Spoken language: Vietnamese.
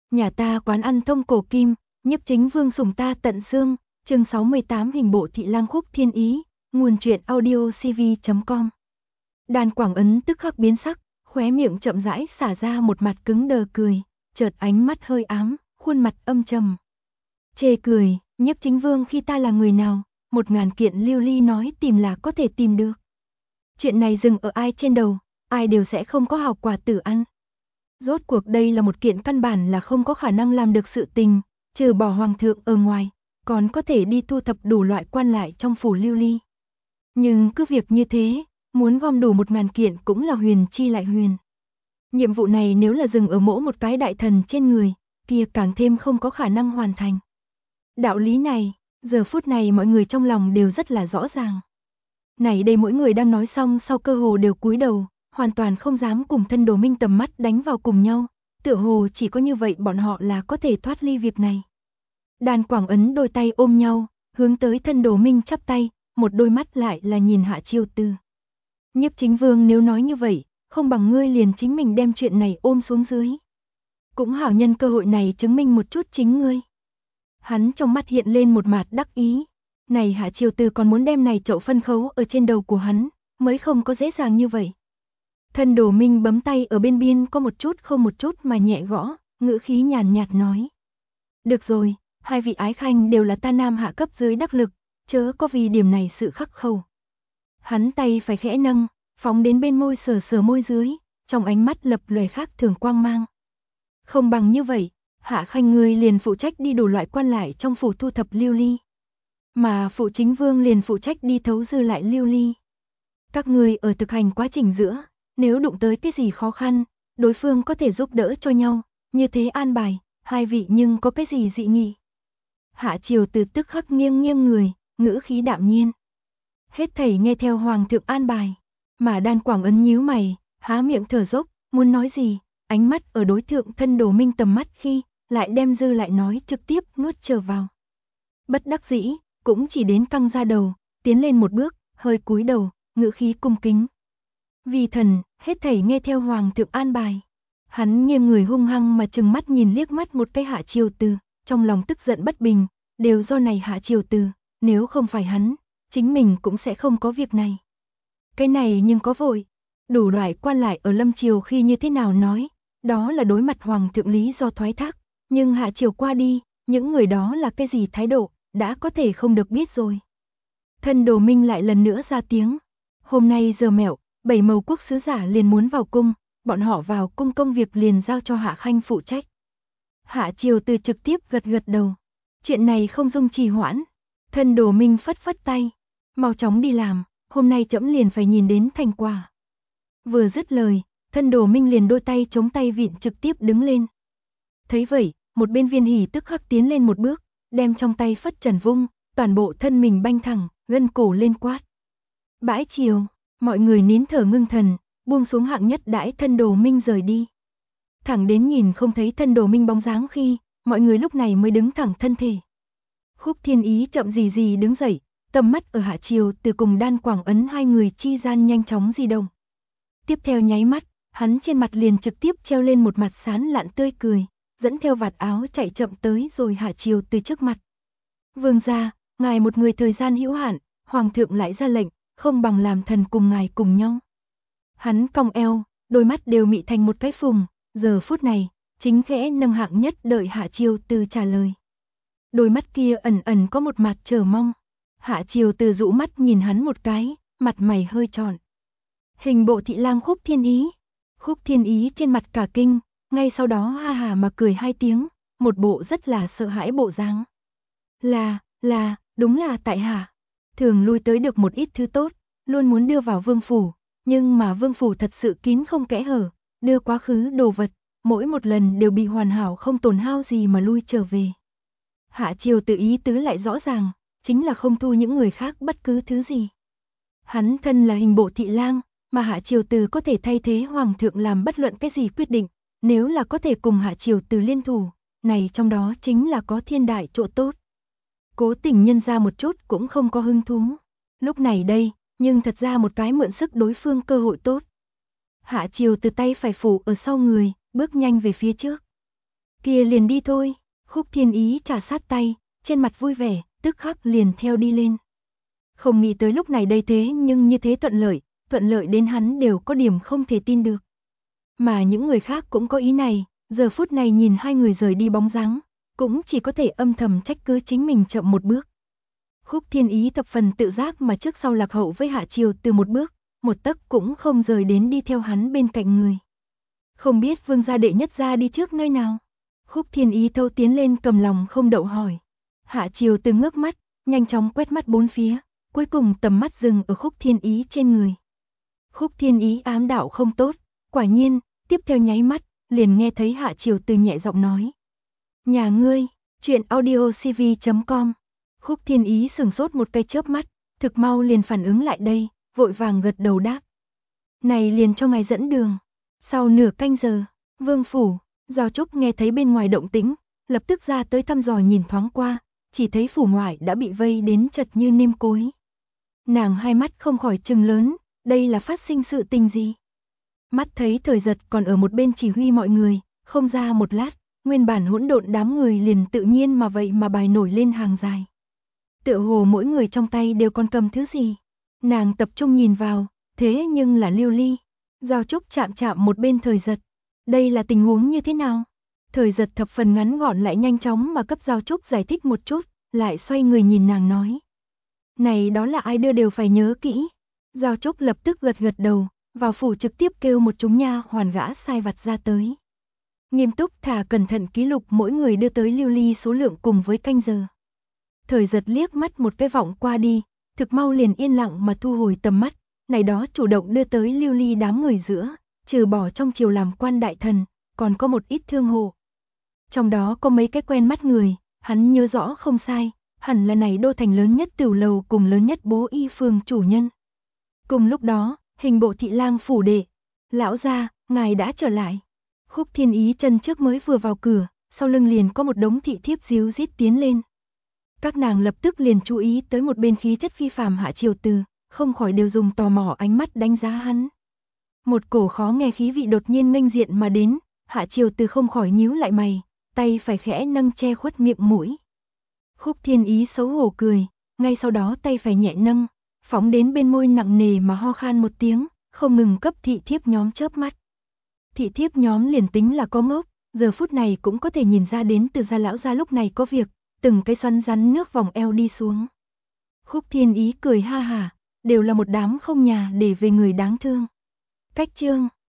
Nhà ta quán ăn thông cổ kim, nhiếp chính vương sủng ta tận xương, chương 68 hình bộ thị lang Khúc Thiên Ý, nguồn truyện audio cv.com. Đàn Quảng Ấn tức khắc biến sắc, khóe miệng chậm rãi xả ra một mặt cứng đờ cười, chợt ánh mắt hơi ám, khuôn mặt âm trầm. Chê cười, nhiếp chính vương khi ta là người nào, 1000 kiện lưu ly nói tìm là có thể tìm được. Chuyện này dừng ở ai trên đầu, ai đều sẽ không có học quả tử ăn. Rốt cuộc đây là một kiện căn bản là không có khả năng làm được sự tình, trừ bỏ hoàng thượng ở ngoài, còn có thể đi thu thập đủ loại quan lại trong phủ lưu ly. Nhưng cứ việc như thế, muốn gom đủ 1000 kiện cũng là huyền chi lại huyền. Nhiệm vụ này nếu là dừng ở mỗi một cái đại thần trên người, kia càng thêm không có khả năng hoàn thành. Đạo lý này, giờ phút này mọi người trong lòng đều rất là rõ ràng. Này đây mỗi người đang nói xong sau cơ hồ đều cúi đầu, hoàn toàn không dám cùng Thân Đồ Minh tầm mắt đánh vào cùng nhau, tựa hồ chỉ có như vậy bọn họ là có thể thoát ly việc này. Đàn Quảng Ấn đôi tay ôm nhau, hướng tới Thân Đồ Minh chắp tay, một đôi mắt lại là nhìn Hạ Chiêu Tư. Nhiếp chính vương nếu nói như vậy, không bằng ngươi liền chính mình đem chuyện này ôm xuống dưới. Cũng hảo nhân cơ hội này chứng minh một chút chính ngươi. Hắn trong mắt hiện lên một mặt đắc ý. Này Hạ Chiêu Tư còn muốn đem này chậu phân khấu ở trên đầu của hắn, mới không có dễ dàng như vậy. Thân Đồ Minh bấm tay ở bên biên có một chút không một chút mà nhẹ gõ, ngữ khí nhàn nhạt nói. Được rồi, hai vị ái khanh đều là ta nam hạ cấp dưới đắc lực, chớ có vì điểm này sự khắc khẩu. Hắn tay phải khẽ nâng, phóng đến bên môi sờ sờ môi dưới, trong ánh mắt lập lòe khác thường quang mang. Không bằng như vậy, Hạ khanh ngươi liền phụ trách đi đủ loại quan lại trong phủ thu thập lưu ly. Mà phụ chính vương liền phụ trách đi thấu dư lại lưu ly. Các ngươi ở thực hành quá trình giữa, nếu đụng tới cái gì khó khăn, đối phương có thể giúp đỡ cho nhau, như thế an bài, hai vị nhưng có cái gì dị nghị. Hạ Chiêu Tư tức khắc nghiêng nghiêng người, ngữ khí đạm nhiên. Hết thảy nghe theo hoàng thượng an bài, mà Đan Quảng Ấn nhíu mày, há miệng thở dốc, muốn nói gì, ánh mắt ở đối tượng Thân Đồ Minh tầm mắt khi, lại đem dư lại nói trực tiếp nuốt trở vào. Bất đắc dĩ, cũng chỉ đến căng ra đầu, tiến lên một bước, hơi cúi đầu, ngữ khí cung kính. Vì thần, hết thảy nghe theo hoàng thượng an bài. Hắn nghiêng người hung hăng mà trừng mắt nhìn liếc mắt một cái Hạ Chiêu Tư, trong lòng tức giận bất bình, đều do này Hạ Chiêu Tư, nếu không phải hắn, chính mình cũng sẽ không có việc này. Cái này nhưng có vội, đủ loại quan lại ở Lâm Triều khi như thế nào nói, đó là đối mặt hoàng thượng lý do thoái thác, nhưng Hạ Triều qua đi, những người đó là cái gì thái độ, đã có thể không được biết rồi. Thân Đồ Minh lại lần nữa ra tiếng, hôm nay giờ mẹo, 7 mầu quốc sứ giả liền muốn vào cung, bọn họ vào cung công việc liền giao cho Hạ khanh phụ trách. Hạ Chiêu Tư trực tiếp gật gật đầu, chuyện này không dung trì hoãn. Thân Đồ Minh phất phất tay, mau chóng đi làm, hôm nay trẫm liền phải nhìn đến thành quả. Vừa dứt lời, Thân Đồ Minh liền đôi tay chống tay vịn trực tiếp đứng lên. Thấy vậy, một bên Viên Hỷ tức khắc tiến lên một bước, đem trong tay phất trần vung, toàn bộ thân mình banh thẳng, gân cổ lên quát. Bãi chiều, mọi người nín thở ngưng thần, buông xuống hạng nhất đãi Thân Đồ Minh rời đi. Thẳng đến nhìn không thấy Thân Đồ Minh bóng dáng khi, mọi người lúc này mới đứng thẳng thân thể. Khúc Thiên Ý chậm gì gì đứng dậy, tầm mắt ở Hạ Chiêu Tư cùng Đan Quảng Ấn hai người chi gian nhanh chóng di động. Tiếp theo nháy mắt, hắn trên mặt liền trực tiếp treo lên một mặt sán lạn tươi cười, dẫn theo vạt áo chạy chậm tới rồi Hạ Chiêu Tư trước mặt. Vương gia, ngài một người thời gian hữu hạn, hoàng thượng lại ra lệnh, không bằng làm thần cùng ngài cùng nhau. Hắn cong eo, đôi mắt đều mị thành một cái phùng, giờ phút này, chính khẽ nâng hạng nhất đợi Hạ Chiêu Tư trả lời. Đôi mắt kia ẩn ẩn có một mặt chờ mong. Hạ Chiêu Tư dụ mắt nhìn hắn một cái, mặt mày hơi tròn. Hình bộ thị lang Khúc Thiên Ý. Khúc Thiên Ý trên mặt cả kinh, ngay sau đó ha hà mà cười hai tiếng, một bộ rất là sợ hãi bộ dáng. Đúng là tại hạ. Thường lui tới được một ít thứ tốt, luôn muốn đưa vào vương phủ, nhưng mà vương phủ thật sự kín không kẽ hở, đưa quá khứ đồ vật, mỗi một lần đều bị hoàn hảo không tổn hao gì mà lui trở về. Hạ Chiêu Tư ý tứ lại rõ ràng, chính là không thu những người khác bất cứ thứ gì. Hắn thân là hình bộ thị lang, mà Hạ Chiêu Tư có thể thay thế hoàng thượng làm bất luận cái gì quyết định, nếu là có thể cùng Hạ Chiêu Tư liên thủ, này trong đó chính là có thiên đại chỗ tốt. Cố tình nhân ra một chút cũng không có hứng thú. Lúc này đây, nhưng thật ra một cái mượn sức đối phương cơ hội tốt. Hạ Chiêu Tư tay phải phủ ở sau người, bước nhanh về phía trước. Kia liền đi thôi. Khúc Thiên Ý trà sát tay, trên mặt vui vẻ, tức khắc liền theo đi lên. Không nghĩ tới lúc này đây thế nhưng như thế thuận lợi đến hắn đều có điểm không thể tin được. Mà những người khác cũng có ý này, giờ phút này nhìn hai người rời đi bóng dáng, cũng chỉ có thể âm thầm trách cứ chính mình chậm một bước. Khúc Thiên Ý thập phần tự giác mà trước sau lạc hậu với Hạ Triều Từ một bước, một tấc cũng không rời đến đi theo hắn bên cạnh người. Không biết Vương gia đệ nhất gia đi trước nơi nào? Khúc Thiên Ý thâu tiến lên cầm lòng không đậu hỏi. Hạ Triều Từ ngước mắt, nhanh chóng quét mắt bốn phía, cuối cùng tầm mắt dừng ở Khúc Thiên Ý trên người. Khúc Thiên Ý ám đạo không tốt, quả nhiên, tiếp theo nháy mắt, liền nghe thấy Hạ Triều Từ nhẹ giọng nói. Nhà ngươi, truyện audiocv.com. Khúc Thiên Ý sửng sốt một cái chớp mắt, thực mau liền phản ứng lại đây, vội vàng gật đầu đáp. Này liền cho ngài dẫn đường. Sau nửa canh giờ, Vương phủ, Giao Trúc nghe thấy bên ngoài động tĩnh, lập tức ra tới thăm dò nhìn thoáng qua, chỉ thấy phủ ngoại đã bị vây đến chật như nêm cối. Nàng hai mắt không khỏi trừng lớn, đây là phát sinh sự tình gì? Mắt thấy Thời Giật còn ở một bên chỉ huy mọi người, không ra một lát, nguyên bản hỗn độn đám người liền tự nhiên mà vậy mà bài nổi lên hàng dài. Tựa hồ mỗi người trong tay đều còn cầm thứ gì. Nàng tập trung nhìn vào, thế nhưng là Lưu Ly. Giao Trúc chạm chạm một bên Thời Giật. Đây là tình huống như thế nào? Thời Giật thập phần ngắn gọn lại nhanh chóng mà cấp Giao Trúc giải thích một chút, lại xoay người nhìn nàng nói. Này đó là ai đưa đều phải nhớ kỹ. Giao Trúc lập tức gật gật đầu, vào phủ trực tiếp kêu một chúng nha hoàn gã sai vặt ra tới. Nghiêm túc thả cẩn thận ký lục mỗi người đưa tới Lưu Ly số lượng cùng với canh giờ. Thời Giật liếc mắt một cái vọng qua đi, thực mau liền yên lặng mà thu hồi tầm mắt, này đó chủ động đưa tới Lưu Ly đám người giữa, trừ bỏ trong triều làm quan đại thần, còn có một ít thương hộ. Trong đó có mấy cái quen mắt người, hắn nhớ rõ không sai, hẳn là này đô thành lớn nhất tửu lầu cùng lớn nhất bố y phường chủ nhân. Cùng lúc đó, hình bộ thị lang phủ đệ, lão gia, ngài đã trở lại. Khúc Thiên Ý chân trước mới vừa vào cửa, sau lưng liền có một đống thị thiếp díu dít tiến lên. Các nàng lập tức liền chú ý tới một bên khí chất phi phàm Hạ Triều Từ, không khỏi đều dùng tò mò ánh mắt đánh giá hắn. Một cổ khó nghe khí vị đột nhiên nghênh diện mà đến, Hạ Triều Từ không khỏi nhíu lại mày, tay phải khẽ nâng che khuất miệng mũi. Khúc Thiên Ý xấu hổ cười, ngay sau đó tay phải nhẹ nâng, phóng đến bên môi nặng nề mà ho khan một tiếng, không ngừng cấp thị thiếp nhóm chớp mắt. Thị thiếp nhóm liền tính là có ngốc, giờ phút này cũng có thể nhìn ra đến Từ gia lão gia lúc này có việc, từng cái xoắn rắn nước vòng eo đi xuống. Khúc Thiên Ý cười ha hả, đều là một đám không nhà để về người đáng thương. Cách chương